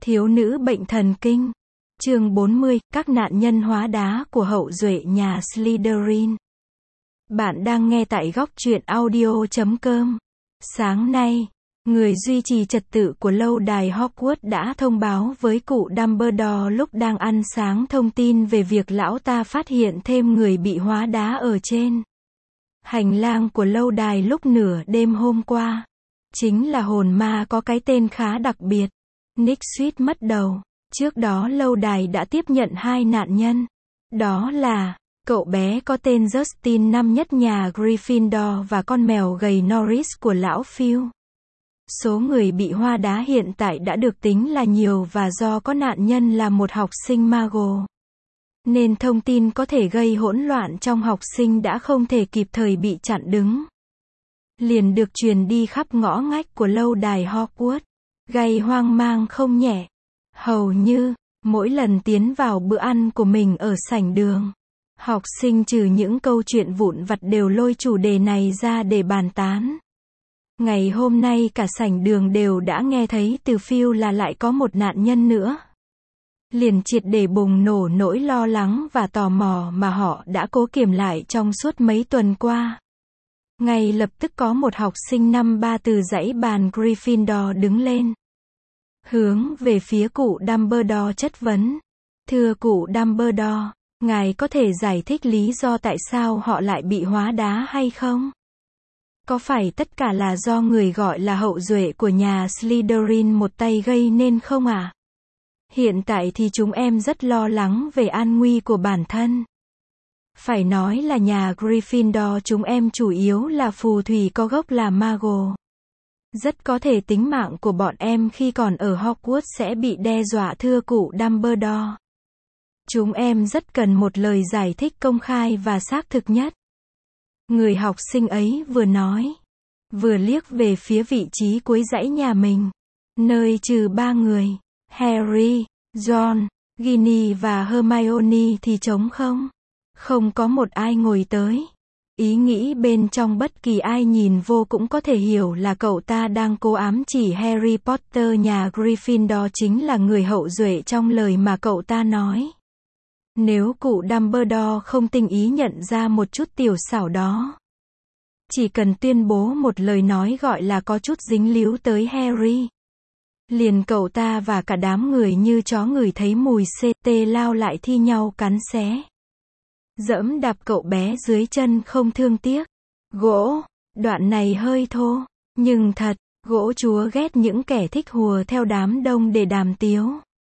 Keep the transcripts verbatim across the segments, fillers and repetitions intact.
Thiếu nữ bệnh thần kinh. Chương bốn mươi, các nạn nhân hóa đá của hậu duệ nhà Slytherin. Bạn đang nghe tại góc truyện audio chấm com. Sáng nay, người duy trì trật tự của lâu đài Hogwarts đã thông báo với cụ Dumbledore lúc đang ăn sáng thông tin về việc lão ta phát hiện thêm người bị hóa đá ở trên hành lang của lâu đài lúc nửa đêm hôm qua. Chính là hồn ma có cái tên khá đặc biệt. Nick suýt mất đầu. Trước đó lâu đài đã tiếp nhận hai nạn nhân. Đó là cậu bé có tên Justin năm nhất nhà Gryffindor và con mèo gầy Norris của lão Phil. Số người bị hóa đá hiện tại đã được tính là nhiều và do có nạn nhân là một học sinh Muggle, nên thông tin có thể gây hỗn loạn trong học sinh đã không thể kịp thời bị chặn đứng, liền được truyền đi khắp ngõ ngách của lâu đài Hogwarts, gây hoang mang không nhẹ. Hầu như mỗi lần tiến vào bữa ăn của mình ở sảnh đường, học sinh trừ những câu chuyện vụn vặt đều lôi chủ đề này ra để bàn tán. Ngày hôm nay cả sảnh đường đều đã nghe thấy từ Phil là lại có một nạn nhân nữa. Liền triệt để bùng nổ nỗi lo lắng và tò mò mà họ đã cố kiềm lại trong suốt mấy tuần qua. Ngay lập tức có một học sinh năm ba từ dãy bàn Gryffindor đứng lên, hướng về phía cụ Dumbledore chất vấn. Thưa cụ Dumbledore, ngài có thể giải thích lý do tại sao họ lại bị hóa đá hay không? Có phải tất cả là do người gọi là hậu duệ của nhà Slytherin một tay gây nên không ạ? À? Hiện tại thì chúng em rất lo lắng về an nguy của bản thân. Phải nói là nhà Gryffindor chúng em chủ yếu là phù thủy có gốc là Muggle. Rất có thể tính mạng của bọn em khi còn ở Hogwarts sẽ bị đe dọa thưa cụ Dumbledore. Chúng em rất cần một lời giải thích công khai và xác thực nhất. Người học sinh ấy vừa nói, vừa liếc về phía vị trí cuối dãy nhà mình, nơi trừ ba người, Harry, Ron, Ginny và Hermione thì trống không. Không có một ai ngồi tới. Ý nghĩ bên trong bất kỳ ai nhìn vô cũng có thể hiểu là cậu ta đang cố ám chỉ Harry Potter nhà Gryffindor chính là người hậu duệ trong lời mà cậu ta nói. Nếu cụ Dumbledore không tinh ý nhận ra một chút tiểu xảo đó, chỉ cần tuyên bố một lời nói gọi là có chút dính líu tới Harry, liền cậu ta và cả đám người như chó ngửi thấy mùi ct lao lại thi nhau cắn xé, dẫm đạp cậu bé dưới chân không thương tiếc. Gỗ, đoạn này hơi thô, nhưng thật, gỗ chúa ghét những kẻ thích hùa theo đám đông để đàm tiếu.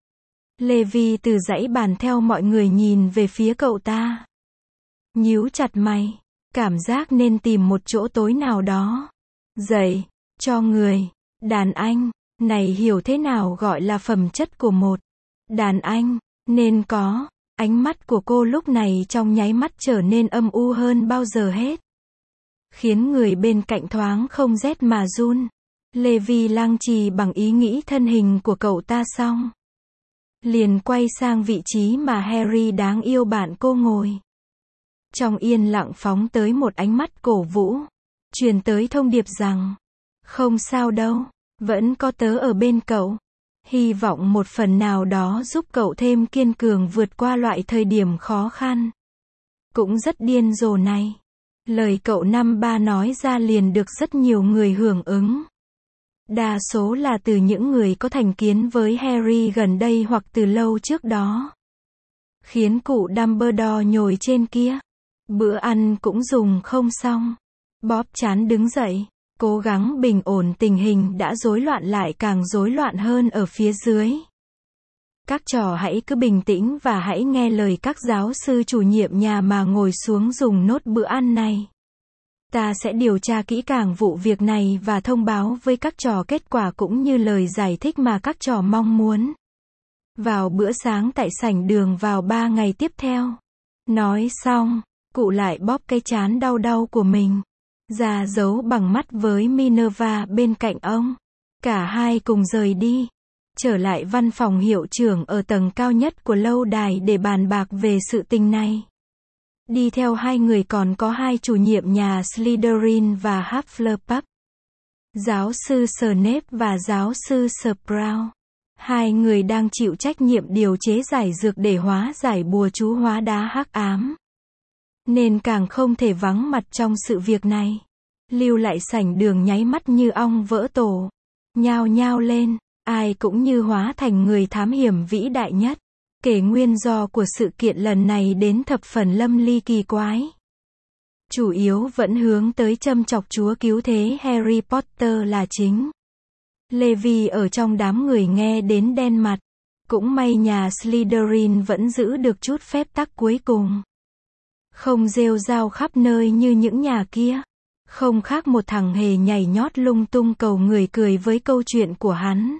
Levi từ dãy bàn theo mọi người nhìn về phía cậu ta, nhíu chặt mày, cảm giác nên tìm một chỗ tối nào đó, dạy cho người đàn anh này hiểu thế nào gọi là phẩm chất của một đàn anh nên có. Ánh mắt của cô lúc này trong nháy mắt trở nên âm u hơn bao giờ hết, khiến người bên cạnh thoáng không rét mà run. Levi lang trì bằng ý nghĩ thân hình của cậu ta xong, liền quay sang vị trí mà Harry đáng yêu bạn cô ngồi. Trong yên lặng phóng tới một ánh mắt cổ vũ, truyền tới thông điệp rằng, không sao đâu, vẫn có tớ ở bên cậu. Hy vọng một phần nào đó giúp cậu thêm kiên cường vượt qua loại thời điểm khó khăn. Cũng rất điên rồ này. Lời cậu năm ba nói ra liền được rất nhiều người hưởng ứng. Đa số là từ những người có thành kiến với Harry gần đây hoặc từ lâu trước đó. Khiến cụ Dumbledore nhồi trên kia. Bữa ăn cũng dùng không xong. Bóp chán đứng dậy, cố gắng bình ổn tình hình đã rối loạn lại càng rối loạn hơn ở phía dưới. Các trò hãy cứ bình tĩnh và hãy nghe lời các giáo sư chủ nhiệm nhà mà ngồi xuống dùng nốt bữa ăn này. Ta sẽ điều tra kỹ càng vụ việc này và thông báo với các trò kết quả cũng như lời giải thích mà các trò mong muốn. Vào bữa sáng tại sảnh đường vào ba ngày tiếp theo. Nói xong, cụ lại bóp cái trán đau đau của mình ra dấu bằng mắt với Minerva bên cạnh ông. Cả hai cùng rời đi, trở lại văn phòng hiệu trưởng ở tầng cao nhất của lâu đài để bàn bạc về sự tình này. Đi theo hai người còn có hai chủ nhiệm nhà Slytherin và Hufflepuff, giáo sư Snape và giáo sư Sprout. Hai người đang chịu trách nhiệm điều chế giải dược để hóa giải bùa chú hóa đá hắc ám. Nên càng không thể vắng mặt trong sự việc này. Lưu lại sảnh đường nháy mắt như ong vỡ tổ. Nhao nhao lên, ai cũng như hóa thành người thám hiểm vĩ đại nhất. Kể nguyên do của sự kiện lần này đến thập phần lâm ly kỳ quái. Chủ yếu vẫn hướng tới châm chọc chúa cứu thế Harry Potter là chính. Levi ở trong đám người nghe đến đen mặt. Cũng may nhà Slytherin vẫn giữ được chút phép tắc cuối cùng. Không rêu rao khắp nơi như những nhà kia. Không khác một thằng hề nhảy nhót lung tung cầu người cười với câu chuyện của hắn.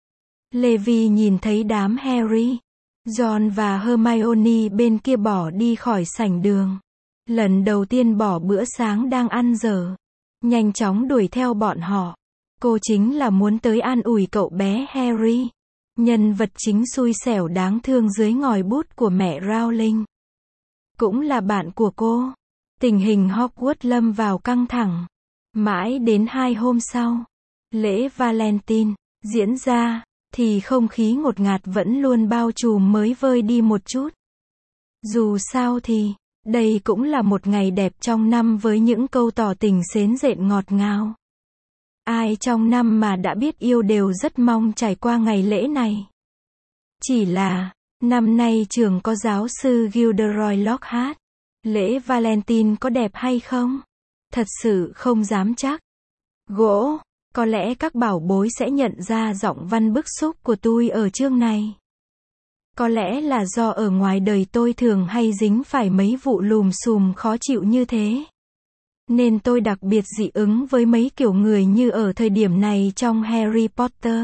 Levi nhìn thấy đám Harry, Ron và Hermione bên kia bỏ đi khỏi sảnh đường. Lần đầu tiên bỏ bữa sáng đang ăn dở. Nhanh chóng đuổi theo bọn họ. Cô chính là muốn tới an ủi cậu bé Harry. Nhân vật chính xui xẻo đáng thương dưới ngòi bút của mẹ Rowling. Cũng là bạn của cô. Tình hình Hogwarts lâm vào căng thẳng. Mãi đến hai hôm sau, lễ Valentine diễn ra, thì không khí ngột ngạt vẫn luôn bao trùm mới vơi đi một chút. Dù sao thì, đây cũng là một ngày đẹp trong năm với những câu tỏ tình xến rện ngọt ngào. Ai trong năm mà đã biết yêu đều rất mong trải qua ngày lễ này. Chỉ là, năm nay trường có giáo sư Gilderoy Lockhart. Lễ Valentine có đẹp hay không? Thật sự không dám chắc. Gỗ, có lẽ các bảo bối sẽ nhận ra giọng văn bức xúc của tôi ở chương này. Có lẽ là do ở ngoài đời tôi thường hay dính phải mấy vụ lùm xùm khó chịu như thế. Nên tôi đặc biệt dị ứng với mấy kiểu người như ở thời điểm này trong Harry Potter.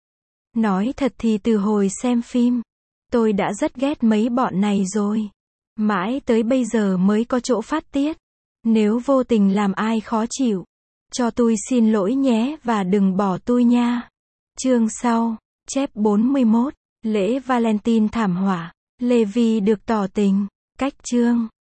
Nói thật thì từ hồi xem phim, tôi đã rất ghét mấy bọn này rồi. Mãi tới bây giờ mới có chỗ phát tiết. Nếu vô tình làm ai khó chịu, cho tôi xin lỗi nhé và đừng bỏ tôi nha. Chương sau, chép bốn mươi mốt, lễ Valentine thảm họa, Levi được tỏ tình, cách chương.